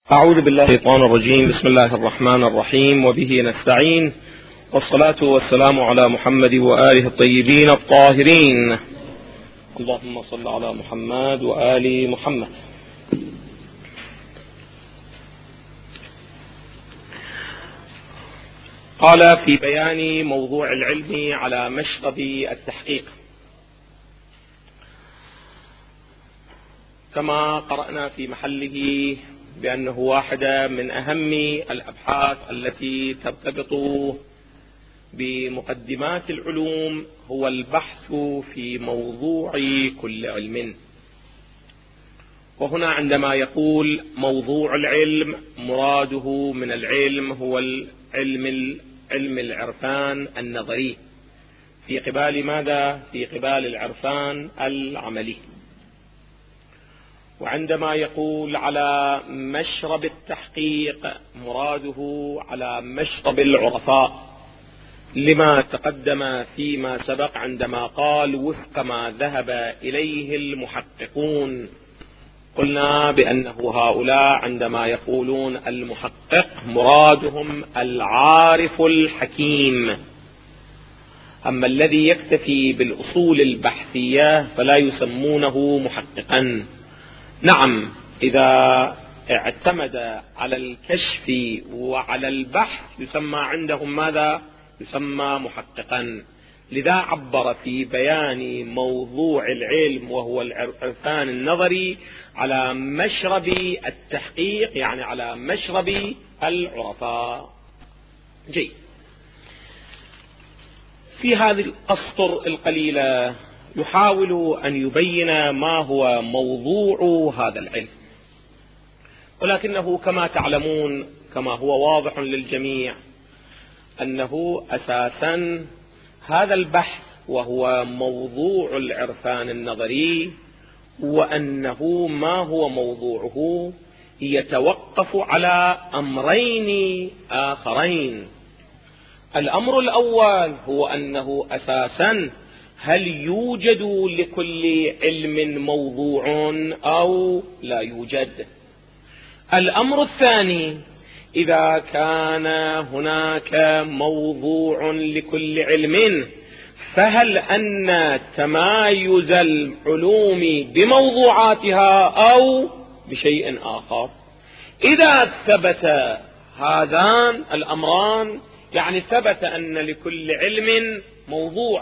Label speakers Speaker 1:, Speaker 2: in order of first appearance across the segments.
Speaker 1: أعوذ بالله من الشيطان الرجيم. بسم الله الرحمن الرحيم، وبه نستعين، والصلاة والسلام على محمد وآله الطيبين الطاهرين. اللهم صل على محمد وآل محمد. قال في بيان موضوع العلم على مشرب التحقيق، كما قرأنا في محله بأنه واحدة من أهم الأبحاث التي ترتبط بمقدمات العلوم هو البحث في موضوع كل علم. وهنا عندما يقول موضوع العلم، مراده من العلم هو علم العرفان النظري، في قبال ماذا؟ في قبال العرفان العملي. وعندما يقول على مشرب التحقيق، مراده على مشرب العرفاء، لما تقدم فيما سبق عندما قال وفق ما ذهب إليه المحققون. قلنا بأنه هؤلاء عندما يقولون المحقق مرادهم العارف الحكيم، أما الذي يكتفي بالأصول البحثية فلا يسمونه محققا. نعم، إذا اعتمد على الكشف وعلى البحث يسمى عندهم ماذا؟ يسمى محققا. لذا عبر في بيان موضوع العلم وهو العرفان النظري على مشرب التحقيق، يعني على مشرب العرفاء. جيد. في هذه الأسطر القليلة يحاول أن يبين ما هو موضوع هذا العلم، ولكنه كما تعلمون، كما هو واضح للجميع، أنه أساسا هذا البحث وهو موضوع العرفان النظري، وأنه ما هو موضوعه يتوقف على أمرين آخرين. الأمر الأول هو أنه أساسا هل يوجد لكل علم موضوع أو لا يوجد؟ الأمر الثاني، إذا كان هناك موضوع لكل علم، فهل أن تمايز العلوم بموضوعاتها أو بشيء آخر؟ إذا ثبت هذان الأمران، يعني ثبت أن لكل علم موضوع،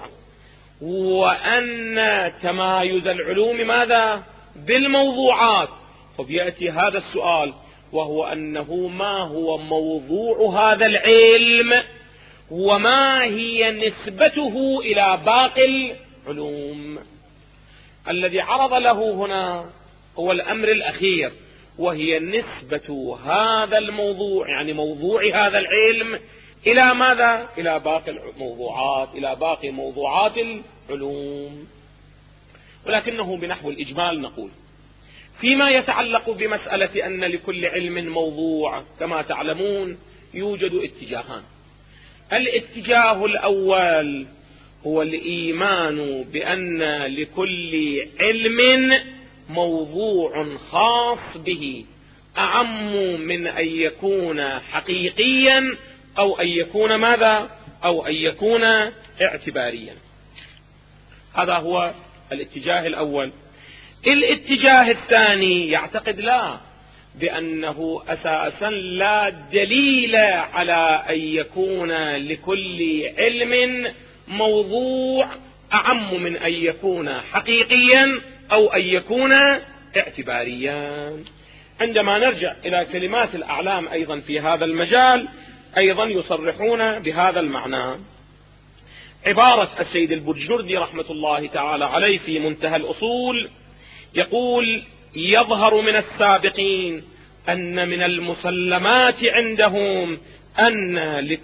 Speaker 1: وأن تمايز العلوم ماذا؟ بالموضوعات، فبيأتي هذا السؤال، وهو أنه ما هو موضوع هذا العلم، وما هي نسبته إلى باقي العلوم. الذي عرض له هنا هو الأمر الأخير، وهي نسبة هذا الموضوع، يعني موضوع هذا العلم، إلى ماذا؟ إلى باقي الموضوعات، إلى باقي موضوعات العلوم. ولكنه بنحو الإجمال نقول فيما يتعلق بمسألة أن لكل علم موضوع، كما تعلمون يوجد اتجاهان. الاتجاه الأول هو الإيمان بأن لكل علم موضوع خاص به، أعم من أن يكون حقيقيا أو أن يكون ماذا؟ أو أن يكون اعتباريا. هذا هو الاتجاه الأول. الاتجاه الثاني يعتقد لا، بأنه أساسا لا دليل على أن يكون لكل علم موضوع أعم من أن يكون حقيقيا أو أن يكون اعتباريا. عندما نرجع إلى كلمات الأعلام أيضا في هذا المجال، أيضا يصرحون بهذا المعنى. عبارة السيد البرجردي رحمة الله تعالى عليه في منتهى الأصول يقول: يظهر من السابقين أن من المسلمات عندهم أن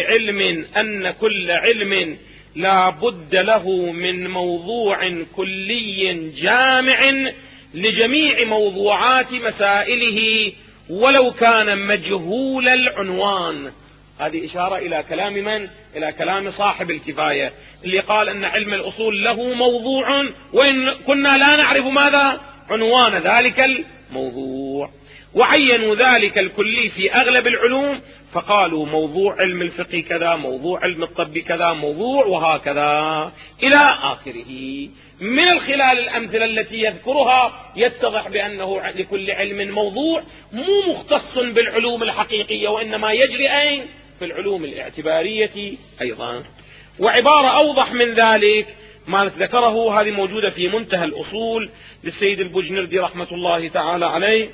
Speaker 1: كل علم لا بد له من موضوع كلي جامع لجميع موضوعات مسائله ولو كان مجهول العنوان. هذه إشارة إلى كلام من؟ إلى كلام صاحب الكفاية، اللي قال أن علم الأصول له موضوع وإن كنا لا نعرف ماذا؟ عنوان ذلك الموضوع. وعينوا ذلك الكلي في أغلب العلوم، فقالوا موضوع علم الفقه كذا، موضوع علم الطب كذا، موضوع وهكذا إلى آخره. من خلال الأمثلة التي يذكرها يتضح بأنه لكل علم موضوع مو مختص بالعلوم الحقيقية، وإنما يجري أين؟ في العلوم الاعتبارية أيضا. وعبارة أوضح من ذلك ما ذكره، هذه موجودة في منتهى الأصول للسيد البجنردي رحمة الله تعالى عليه،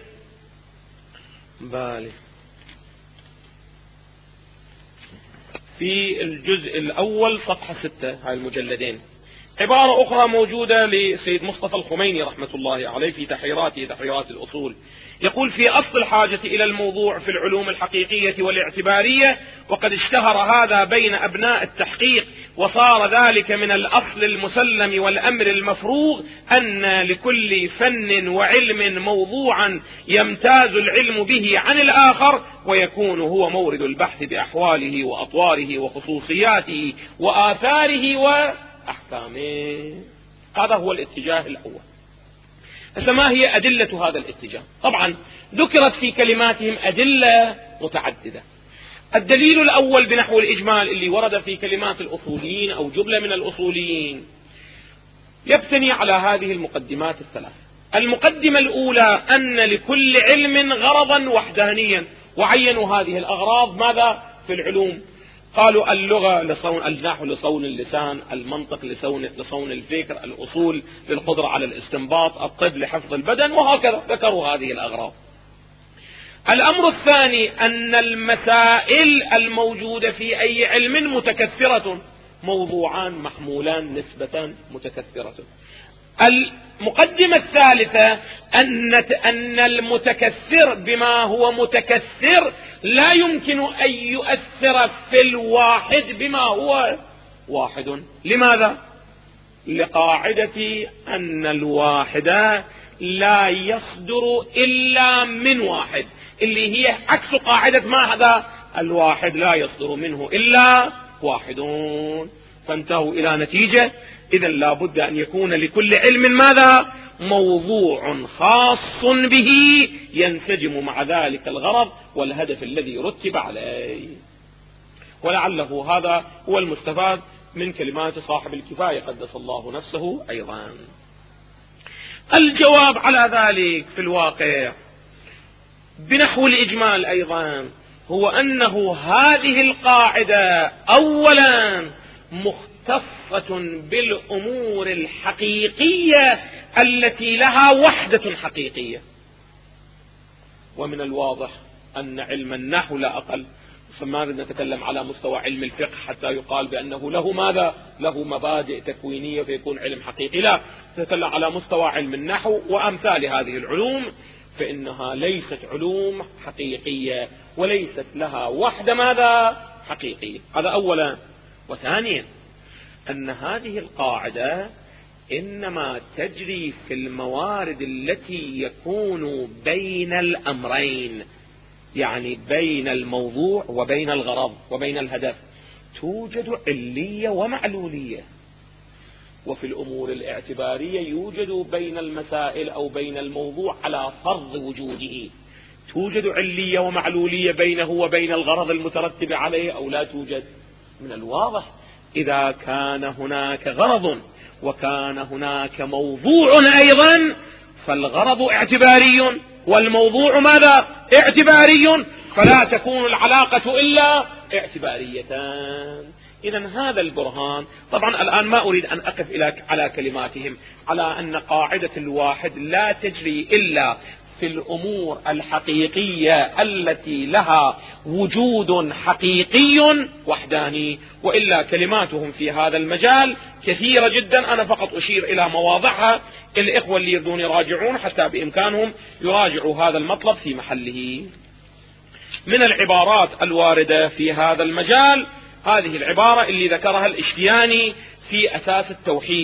Speaker 1: في الجزء الأول صفحة 6، هاي المجلدين. عبارة أخرى موجودة لسيد مصطفى الخميني رحمة الله عليه في تحريراته، تحريرات الأصول، يقول: في أصل الحاجة إلى الموضوع في العلوم الحقيقية والاعتبارية، وقد اشتهر هذا بين أبناء التحقيق، وصار ذلك من الأصل المسلم والأمر المفروغ، أن لكل فن وعلم موضوعا يمتاز العلم به عن الآخر، ويكون هو مورد البحث بأحواله وأطواره وخصوصياته وآثاره وأحكامه. هذا هو الاتجاه الأول. فما هي أدلة هذا الاتجاه؟ طبعا ذكرت في كلماتهم أدلة متعددة. الدليل الأول بنحو الإجمال اللي ورد في كلمات الأصوليين أو جملة من الأصوليين يبتني على هذه المقدمات الثلاث. المقدمة الأولى أن لكل علم غرضا وحدانيا، وعينوا هذه الأغراض ماذا في العلوم؟ قالوا: اللغة لصون النحو لصون اللسان، المنطق لصون الفكر، الأصول للقدرة على الاستنباط، الطب لحفظ البدن، وهكذا ذكروا هذه الأغراض. الأمر الثاني أن المسائل الموجودة في أي علم متكثرة، موضوعان محمولان نسبة متكثرة. المقدمة الثالثة أن المتكثر بما هو متكثر لا يمكن أن يؤثر في الواحد بما هو واحد. لماذا؟ لقاعدة أن الواحد لا يصدر إلا من واحد، اللي هي عكس قاعدة ما هذا الواحد لا يصدر منه إلا واحد. فانتهوا إلى نتيجة: إذن لا بد أن يكون لكل علم ماذا؟ موضوع خاص به ينسجم مع ذلك الغرض والهدف الذي رتب عليه. ولعله هذا هو المستفاد من كلمات صاحب الكفاية قدس الله نفسه أيضا. الجواب على ذلك في الواقع بنحو الإجمال أيضا هو أنه هذه القاعدة أولا مختصة بالأمور الحقيقية التي لها وحدة حقيقية. ومن الواضح أن علم النحو لا أقل، فما نتكلم على مستوى علم الفقه حتى يقال بأنه له ماذا؟ له مبادئ تكوينية فيكون علم حقيقي. لا، نتكلم على مستوى علم النحو وأمثال هذه العلوم، فإنها ليست علوم حقيقية وليست لها وحدة ماذا؟ حقيقية. هذا أولا. وثانيا أن هذه القاعدة إنما تجري في الموارد التي يكون بين الأمرين، يعني بين الموضوع وبين الغرض وبين الهدف، توجد علية ومعلولية. وفي الأمور الاعتبارية يوجد بين المسائل أو بين الموضوع على فرض وجوده، توجد علية ومعلولية بينه وبين الغرض المترتب عليه أو لا توجد. من الواضح إذا كان هناك غرض وكان هناك موضوع أيضا، فالغرض اعتباري والموضوع ماذا؟ اعتباري، فلا تكون العلاقة إلا اعتباريتان. إذن هذا البرهان. طبعا الآن ما أريد أن أقف على كلماتهم على أن قاعدة الواحد لا تجري إلا في الأمور الحقيقية التي لها وجود حقيقي وحداني، وإلا كلماتهم في هذا المجال كثيرة جدا. أنا فقط أشير إلى مواضعها، الإخوة اللي يريدون يراجعون حتى بإمكانهم يراجعوا هذا المطلب في محله. من العبارات الواردة في هذا المجال هذه العبارة اللي ذكرها الاشتياني في أساس التوحيد،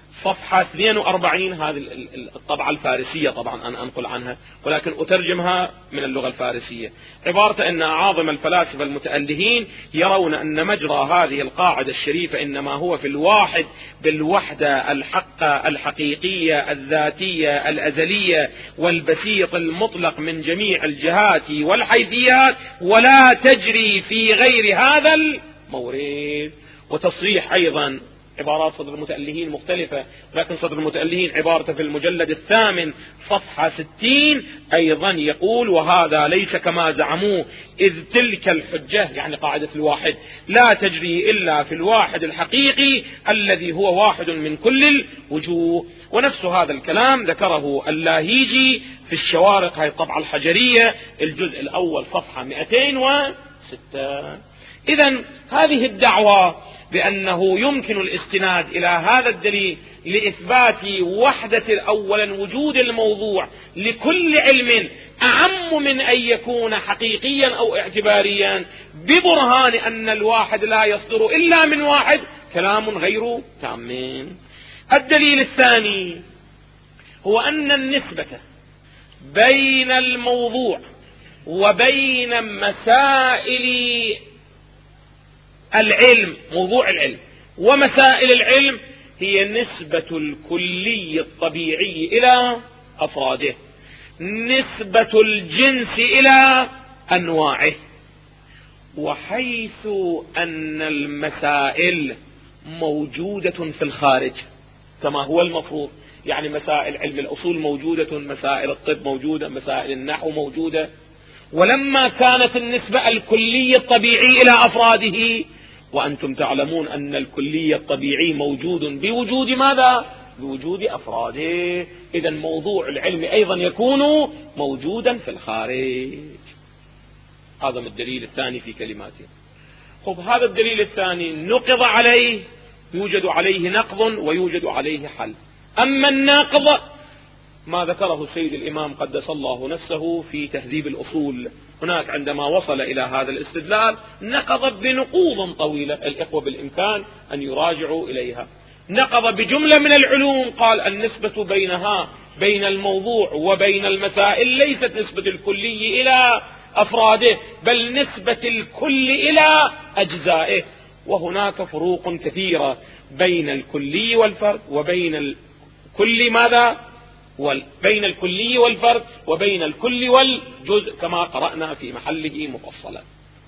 Speaker 1: صفحة 42. هذه الطبعة الفارسية طبعا أنا أنقل عنها، ولكن أترجمها من اللغة الفارسية. عبارة أن أعاظم الفلاسفة المتألهين يرون أن مجرى هذه القاعدة الشريفة إنما هو في الواحد بالوحدة الحقة الحقيقية الذاتية الأزلية والبسيط المطلق من جميع الجهات والحيثيات، ولا تجري في غير هذا المورد. وتصريح أيضا عبارات صدر المتألهين مختلفة، لكن صدر المتألهين عبارته في المجلد 8 صفحة 60 أيضا يقول: وهذا ليس كما زعموه، إذ تلك الحجة يعني قاعدة الواحد لا تجري إلا في الواحد الحقيقي الذي هو واحد من كل الوجوه. ونفس هذا الكلام ذكره اللاهيجي في الشوارق، هذه الطبعة الحجرية الجزء الأول صفحة 206. إذن هذه الدعوة بأنه يمكن الاستناد إلى هذا الدليل لإثبات وحدة أولا وجود الموضوع لكل علم أعم من أن يكون حقيقيا أو اعتباريا ببرهان أن الواحد لا يصدر إلا من واحد، كلام غير تام. الدليل الثاني هو أن النسبة بين الموضوع وبين مسائل العلم، موضوع العلم ومسائل العلم، هي نسبة الكلي الطبيعي إلى أفراده، نسبة الجنس إلى أنواعه. وحيث أن المسائل موجودة في الخارج كما هو المفروض، يعني مسائل علم الأصول موجودة، مسائل الطب موجودة، مسائل النحو موجودة، ولما كانت النسبة الكلي الطبيعي إلى أفراده، وأنتم تعلمون أن الكلي الطبيعي موجود بوجود ماذا؟ بوجود أفراده. إذن موضوع العلم أيضا يكون موجودا في الخارج. هذا من الدليل الثاني في كلماته. خب هذا الدليل الثاني نقض عليه، يوجد عليه نقض ويوجد عليه حل. أما الناقض ما ذكره السيد الإمام قدس الله نفسه في تهذيب الأصول، هناك عندما وصل إلى هذا الاستدلال نقض بنقوض طويلة، الإخوة بالإمكان أن يراجعوا إليها. نقض بجملة من العلوم، قال النسبة بينها بين الموضوع وبين المسائل ليست نسبة الكلي إلى أفراده، بل نسبة الكل إلى أجزائه، وهناك فروق كثيرة بين الكلي والفرد وبين الكل ماذا؟ بين الكلي والفرد وبين الكل والجزء كما قرأنا في محله مفصلا.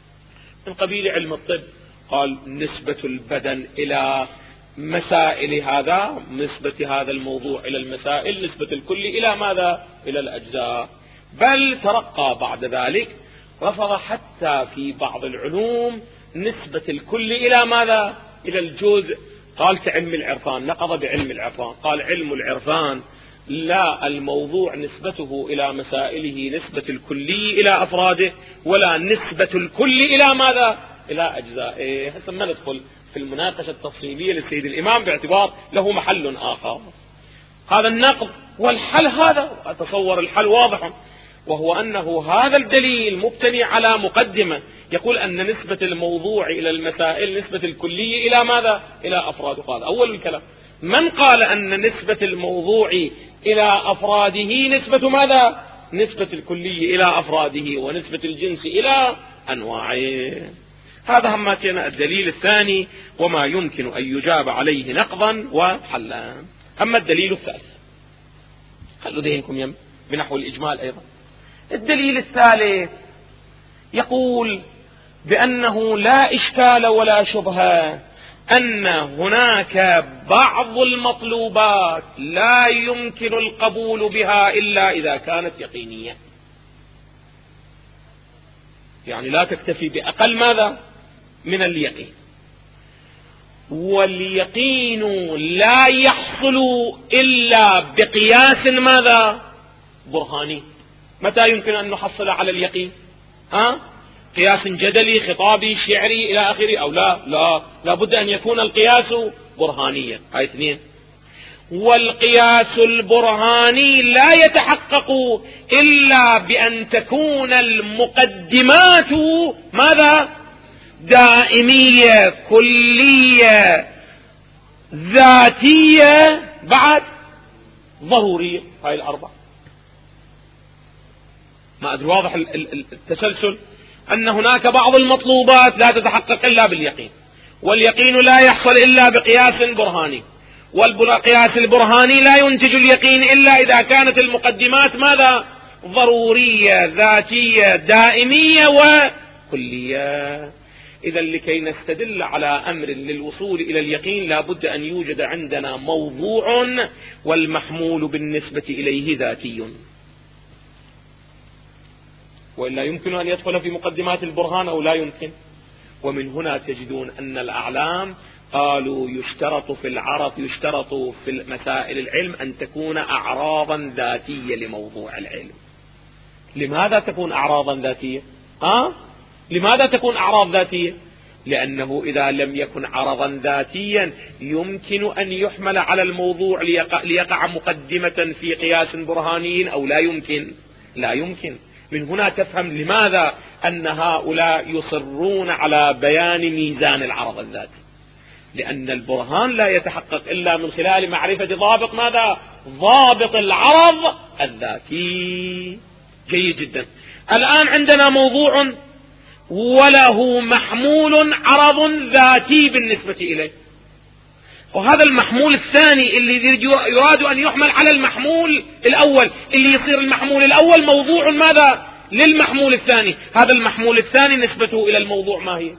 Speaker 1: من قبيل علم الطب قال نسبة البدن إلى مسائل هذا، نسبة هذا الموضوع إلى المسائل، نسبة الكل إلى ماذا؟ إلى الأجزاء. بل ترقى بعد ذلك، رفض حتى في بعض العلوم نسبة الكل إلى ماذا؟ إلى الجزء. قال كعلم العرفان، نقض بعلم العرفان، قال علم العرفان لا الموضوع نسبته إلى مسائله نسبة الكلي إلى أفراده، ولا نسبة الكل إلى ماذا؟ إلى أجزائه. هسه ما ندخل في المناقشة التفصيلية للسيد الإمام باعتبار له محل آخر. هذا النقض والحل، هذا أتصور الحل واضح، وهو أنه هذا الدليل مبتني على مقدمة يقول أن نسبة الموضوع إلى المسائل نسبة الكلي إلى ماذا؟ إلى أفراده. هذا أول الكلام. من قال أن نسبة الموضوع إلى أفراده نسبة ماذا؟ نسبة الكلي إلى أفراده، ونسبة الجنس إلى أنواعه. هذا هماتنا الدليل الثاني، وما يمكن أن يجاب عليه نقضا وحلا. أما الدليل الثالث، خلوا ذهنكم بنحو الإجمال أيضا. الدليل الثالث يقول بأنه لا إشكال ولا شبهة أن هناك بعض المطلوبات لا يمكن القبول بها إلا إذا كانت يقينية، يعني لا تكتفي بأقل ماذا؟ من اليقين. واليقين لا يحصل إلا بقياس ماذا؟ برهاني. متى يمكن أن نحصل على اليقين؟ قياس جدلي خطابي شعري إلى آخره، أو لا بد أن يكون القياس برهانيا. هاي اثنين. والقياس البرهاني لا يتحقق إلا بأن تكون المقدمات ماذا؟ دائمية كلية ذاتية بعد ضرورية. هاي الأربعة. ما أدري واضح التسلسل، أن هناك بعض المطلوبات لا تتحقق إلا باليقين، واليقين لا يحصل إلا بقياس برهاني، والقياس البرهاني لا ينتج اليقين إلا إذا كانت المقدمات ماذا؟ ضرورية ذاتية دائمية وكلية. إذا لكي نستدل على أمر للوصول إلى اليقين لا بد أن يوجد عندنا موضوع والمحمول بالنسبة إليه ذاتي، وإلا يمكن أن يدخل في مقدمات البرهان أو لا يمكن. ومن هنا تجدون أن الأعلام قالوا يشترط في مسائل العلم أن تكون أعراضا ذاتية لموضوع العلم. لماذا تكون أعراضا ذاتية؟ لماذا تكون أعراض ذاتية؟ لأنه إذا لم يكن عرضا ذاتيا يمكن أن يحمل على الموضوع ليقع مقدمة في قياس برهاني أو لا يمكن. لا يمكن. من هنا تفهم لماذا أن هؤلاء يصرون على بيان ميزان العرض الذاتي، لأن البرهان لا يتحقق إلا من خلال معرفة ضابط ماذا؟ ضابط العرض الذاتي. جيد جدا. الآن عندنا موضوع وله محمول عرض ذاتي بالنسبة إليه، وهذا المحمول الثاني اللي يراد أن يحمل على المحمول الأول، اللي يصير المحمول الأول موضوع ماذا؟ للمحمول الثاني. هذا المحمول الثاني نسبته إلى الموضوع ما هي؟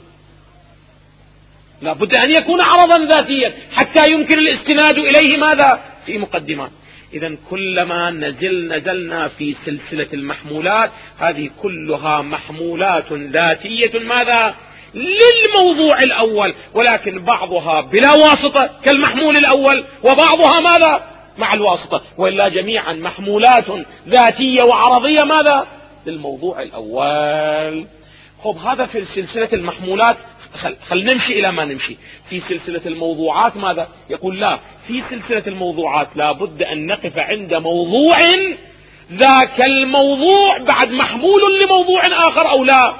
Speaker 1: لا بد أن يكون عرضا ذاتيا حتى يمكن الاستناد إليه ماذا؟ في مقدمات. إذن كلما نزلنا في سلسلة المحمولات هذه كلها محمولات ذاتية ماذا؟ للموضوع الأول، ولكن بعضها بلا واسطة كالمحمول الأول، وبعضها ماذا؟ مع الواسطة، وإلا جميعا محمولات ذاتية وعرضية ماذا؟ للموضوع الأول. خب هذا في سلسلة المحمولات. خل نمشي إلى ما نمشي في سلسلة الموضوعات. ماذا يقول؟ لا، في سلسلة الموضوعات لا بد أن نقف عند موضوع ذاك الموضوع بعد محمول لموضوع آخر أو لا.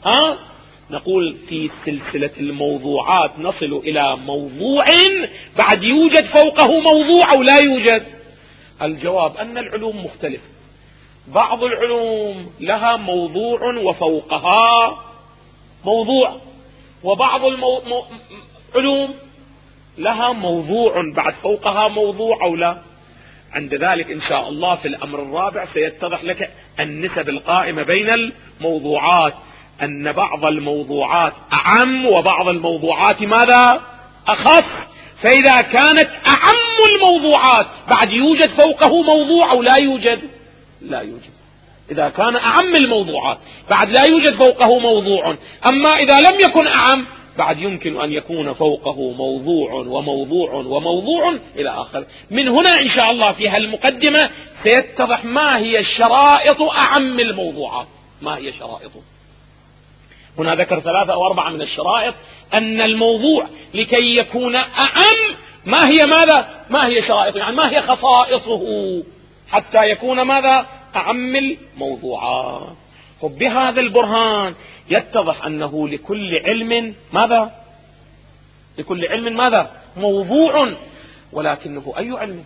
Speaker 1: نقول في سلسلة الموضوعات نصل إلى موضوع بعد يوجد فوقه موضوع أو لا يوجد. الجواب أن العلوم مختلفة. بعض العلوم لها موضوع وفوقها موضوع، وبعض العلوم لها موضوع بعد فوقها موضوع أو لا. عند ذلك إن شاء الله في الأمر الرابع سيتضح لك النسب القائمة بين الموضوعات، أن بعض الموضوعات أعم وبعض الموضوعات ماذا؟ أخف. فإذا كانت أعم الموضوعات بعد يوجد فوقه موضوع أو لا يوجد؟ لا يوجد. إذا كان أعم الموضوعات بعد لا يوجد فوقه موضوع. أما إذا لم يكن أعم بعد يمكن أن يكون فوقه موضوع وموضوع وموضوع إلى آخر. من هنا إن شاء الله في هالمقدمة سيتضح ما هي شرائط أعم الموضوعات. ما هي شرائطه؟ هنا ذكر 3 أو 4 من الشرائط. أن الموضوع لكي يكون أعم ما هي ماذا؟ ما هي شرائطه؟ يعني ما هي خصائصه حتى يكون ماذا؟ أعم الموضوعات. وبهذا البرهان يتضح أنه لكل علم ماذا؟ لكل علم ماذا؟ موضوع. ولكنه أي علم؟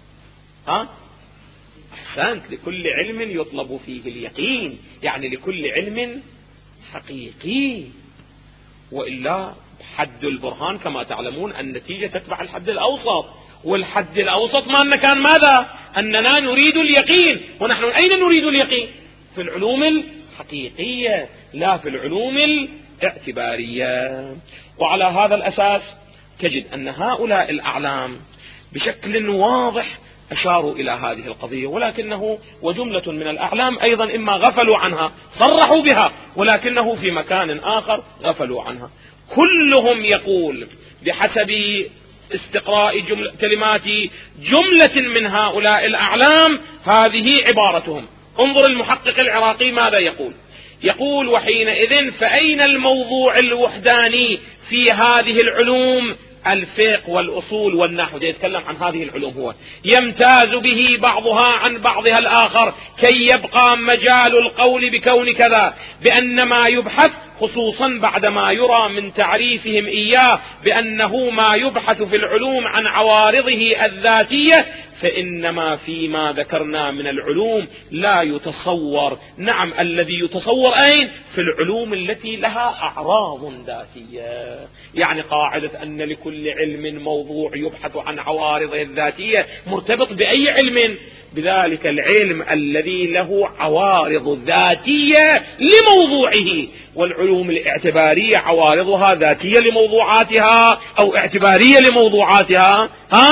Speaker 1: أحسنت، لكل علم يطلب فيه اليقين، يعني لكل علم حقيقي. وإلا حد البرهان كما تعلمون النتيجة تتبع الحد الأوسط، والحد الأوسط ما كان ماذا؟ أننا نريد اليقين. ونحن أين نريد اليقين؟ في العلوم الحقيقية لا في العلوم الاعتبارية. وعلى هذا الأساس تجد أن هؤلاء الأعلام بشكل واضح أشاروا إلى هذه القضية، ولكنه وجملة من الأعلام أيضا إما غفلوا عنها صرحوا بها، ولكنه في مكان آخر غفلوا عنها. كلهم يقول بحسب استقراء كلمات جملة من هؤلاء الأعلام هذه عبارتهم. انظر المحقق العراقي ماذا يقول. يقول: وحينئذ فأين الموضوع الوحداني في هذه العلوم؟ الفقه والأصول والنحو. يتكلم عن هذه العلوم هو يمتاز به بعضها عن بعضها الآخر كي يبقى مجال القول بكون كذا، بأن ما يبحث خصوصا بعدما يرى من تعريفهم إياه بأنه ما يبحث في العلوم عن عوارضه الذاتية، فإنما فيما ذكرنا من العلوم لا يتصور. نعم، الذي يتصور أين؟ في العلوم التي لها أعراض ذاتية. يعني قاعدة أن لكل علم موضوع يبحث عن عوارضه الذاتية مرتبط بأي علم؟ بذلك العلم الذي له عوارض ذاتية لموضوعه. والعلوم الاعتبارية عوارضها ذاتية لموضوعاتها أو اعتبارية لموضوعاتها.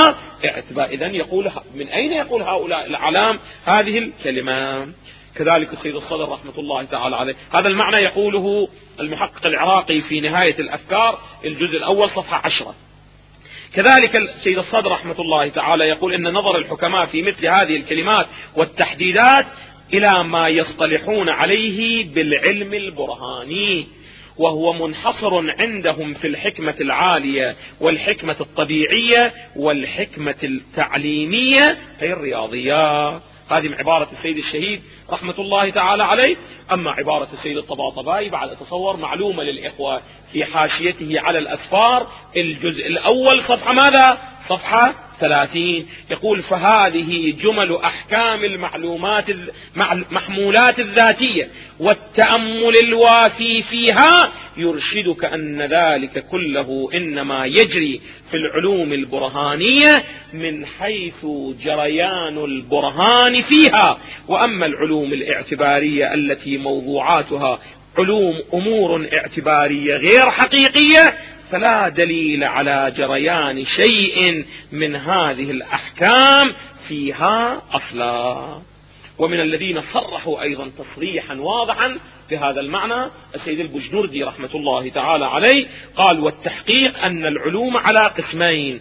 Speaker 1: إذن يقول من أين يقول هؤلاء الأعلام هذه الكلمة؟ كذلك السيد الصدر رحمة الله تعالى عليه هذا المعنى يقوله المحقق العراقي في نهاية الأفكار الجزء الأول صفحة 10. كذلك السيد الصدر رحمة الله تعالى يقول إن نظر الحكماء في مثل هذه الكلمات والتحديدات إلى ما يصطلحون عليه بالعلم البرهاني، وهو منحصر عندهم في الحكمة العالية والحكمة الطبيعية والحكمة التعليمية أي الرياضيات. هذه عبارة السيد الشهيد رحمة الله تعالى عليه. أما عبارة السيد الطباطبائي بعد أتصور معلومة للإخوة في حاشيته على الأسفار الجزء الأول صفحة ماذا؟ صفحة 30. يقول فهذه جمل أحكام المعلومات محمولات الذاتية والتأمل الوافي فيها يرشدك أن ذلك كله إنما يجري في العلوم البرهانية من حيث جريان البرهان فيها. وأما العلوم الاعتبارية التي موضوعاتها أمور اعتبارية غير حقيقية فلا دليل على جريان شيء من هذه الأحكام فيها أصلا. ومن الذين صرحوا أيضا تصريحا واضحا في هذا المعنى السيد البجنوردي رحمة الله تعالى عليه قال والتحقيق أن العلوم على قسمين: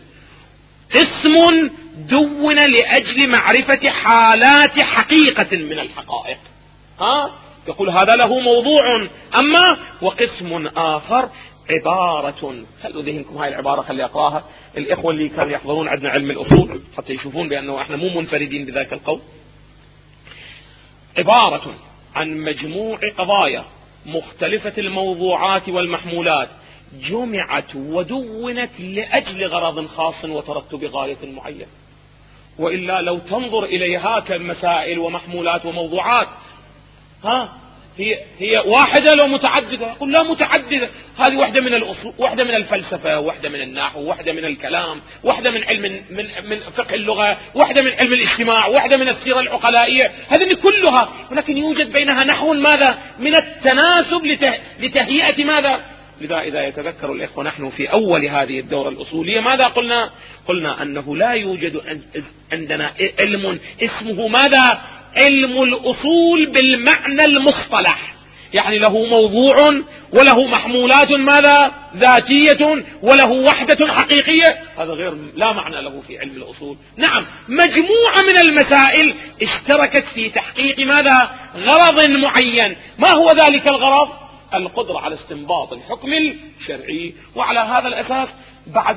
Speaker 1: قسم دون لأجل معرفة حالات حقيقة من الحقائق، يقول هذا له موضوع، أما وقسم آخر عبارة، خلوا ذهنكم هاي العبارة خلي أقراها الإخوة اللي كانوا يحضرون عندنا علم الأصول حتى يشوفون بأنه احنا مو منفردين بذاك القول. عبارة عن مجموع قضايا مختلفة الموضوعات والمحمولات جمعت ودونت لأجل غرض خاص وترتب غاية معينة. وإلا لو تنظر إليها كمسائل ومحمولات وموضوعات هي واحدة لو متعددة؟ يقول لا متعددة، هذه واحدة من الأصول، واحدة من الفلسفة، واحدة من النحو، واحدة من الكلام، واحدة من علم من فقه اللغة، واحدة من علم الاجتماع، واحدة من السيرة العقلائية، هذه كلها، ولكن يوجد بينها نحو ماذا؟ من التناسب لتهيئة ماذا؟ لذا إذا يتذكر الإخوة نحن في أول هذه الدورة الأصولية ماذا قلنا؟ قلنا أنه لا يوجد عندنا علم اسمه ماذا؟ علم الأصول بالمعنى المصطلح، يعني له موضوع وله محمولات ماذا؟ ذاتية، وله وحدة حقيقية، هذا غير لا معنى له في علم الأصول. نعم، مجموعة من المسائل اشتركت في تحقيق ماذا؟ غرض معين. ما هو ذلك الغرض؟ القدرة على استنباط الحكم الشرعي. وعلى هذا الأساس بعد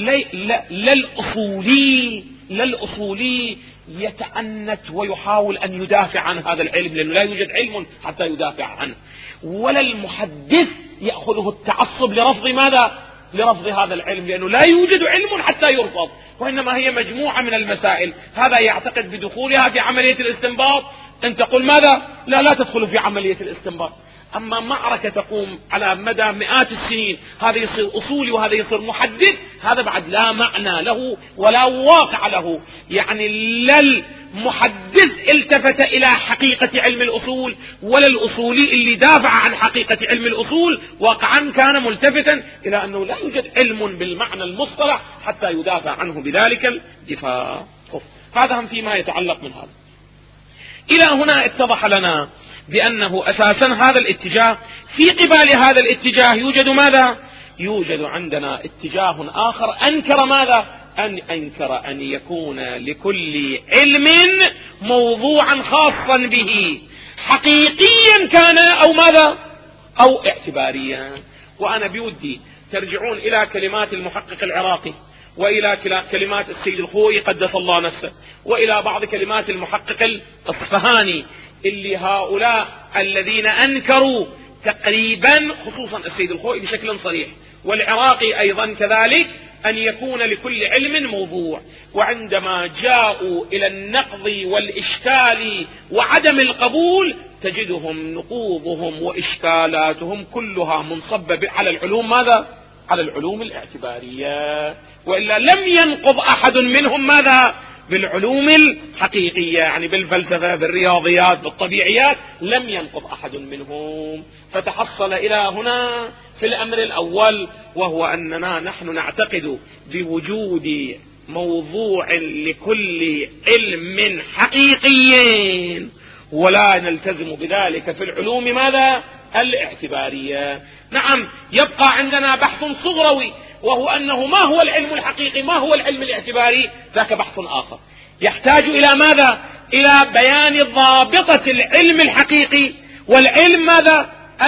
Speaker 1: لا الأصولي يتعنت ويحاول أن يدافع عن هذا العلم، لأنه لا يوجد علم حتى يدافع عنه، ولا المحدث يأخذه التعصب لرفض ماذا؟ لرفض هذا العلم، لأنه لا يوجد علم حتى يرفض، وإنما هي مجموعة من المسائل. هذا يعتقد بدخولها في عملية الاستنباط، أنت تقول ماذا؟ لا تدخل في عملية الاستنباط. أما معركة تقوم على مدى مئات السنين، هذا يصير أصولي وهذا يصير محدث، هذا بعد لا معنى له ولا واقع له. يعني لا المحدث التفت إلى حقيقة علم الأصول، ولا الأصولي اللي دافع عن حقيقة علم الأصول واقعا كان ملتفتا إلى أنه لا يوجد علم بالمعنى المصطلح حتى يدافع عنه بذلك الدفاع. هذا هم فيما يتعلق من هذا. إلى هنا اتضح لنا بأنه أساسا هذا الاتجاه، في قبال هذا الاتجاه يوجد ماذا؟ يوجد عندنا اتجاه آخر أنكر ماذا؟ أنكر أن يكون لكل علم موضوعا خاصا به، حقيقيا كان أو ماذا؟ أو اعتباريا. وأنا بودي ترجعون إلى كلمات المحقق العراقي، وإلى كلمات السيد الخوئي قدس الله نفسه، وإلى بعض كلمات المحقق الأصفهاني، اللي هؤلاء الذين أنكروا تقريبا، خصوصا السيد الخوئي بشكل صريح والعراقي أيضا كذلك، أن يكون لكل علم موضوع. وعندما جاءوا إلى النقض والإشكال وعدم القبول تجدهم نقوضهم وإشكالاتهم كلها منصبة على العلوم ماذا؟ على العلوم الاعتبارية، وإلا لم ينقض أحد منهم ماذا؟ بالعلوم الحقيقية، يعني بالفلسفة، بالرياضيات، بالطبيعيات، لم ينقض أحد منهم. فتحصل إلى هنا في الأمر الأول، وهو أننا نحن نعتقد بوجود موضوع لكل علم حقيقي، ولا نلتزم بذلك في العلوم ماذا؟ الاعتبارية. نعم، يبقى عندنا بحث صغروي، وهو أنه ما هو العلم الحقيقي، ما هو العلم الاعتباري، ذاك بحث آخر يحتاج إلى ماذا؟ إلى بيان ضابطة العلم الحقيقي والعلم ماذا؟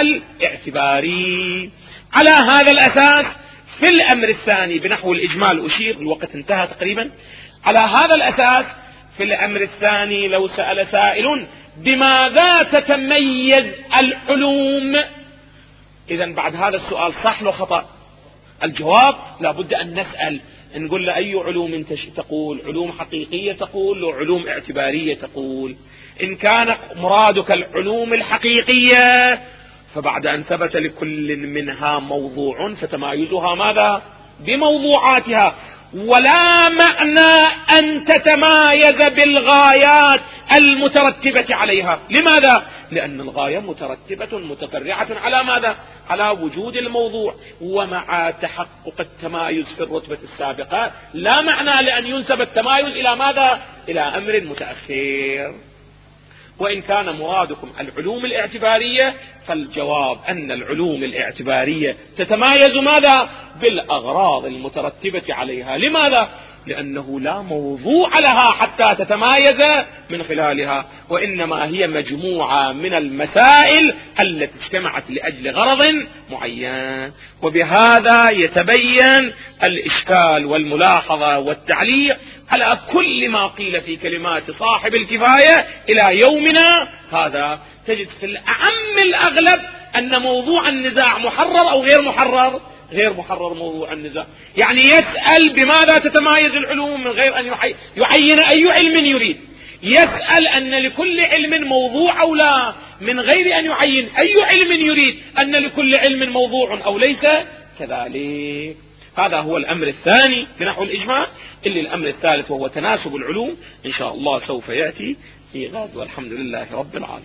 Speaker 1: الاعتباري. على هذا الأساس في الأمر الثاني بنحو الإجمال أشير، الوقت انتهى تقريبا. على هذا الأساس في الأمر الثاني لو سأل سائل بماذا تتميز العلوم، إذن بعد هذا السؤال صح لو خطأ؟ الجواب لابد أن نسأل، نقول له أي علوم تقول؟ علوم حقيقية تقول، وعلوم اعتبارية تقول. إن كان مرادك العلوم الحقيقية فبعد أن ثبت لكل منها موضوع فتمايزها ماذا؟ بموضوعاتها، ولا معنى أن تتمايز بالغايات المترتبة عليها. لماذا؟ لأن الغاية مترتبة متفرعة على ماذا؟ على وجود الموضوع. ومع تحقق التمايز في الرتبة السابقة لا معنى لأن ينسب التمايز إلى ماذا؟ إلى أمر متأخر. وإن كان مرادكم العلوم الاعتبارية فالجواب أن العلوم الاعتبارية تتمايز ماذا؟ بالأغراض المترتبة عليها. لماذا؟ لأنه لا موضوع لها حتى تتمايز من خلالها، وإنما هي مجموعة من المسائل التي اجتمعت لأجل غرض معين. وبهذا يتبين الإشكال والملاحظة والتعليق على كل ما قيل في كلمات صاحب الكفاية إلى يومنا هذا. تجد في الأعم الأغلب أن موضوع النزاع محرر أو غير محرر؟ غير محرر موضوع النزاع. يعني يسأل بماذا تتمايز العلوم من غير أن يعين أي علم يريد. يسأل أن لكل علم موضوع أو لا من غير أن يعين أي علم يريد أن لكل علم موضوع أو ليس كذلك. هذا هو الأمر الثاني بنحو الإجماع. اللي الأمر الثالث وهو تناسب العلوم إن شاء الله سوف يأتي في غد، والحمد لله رب العالمين.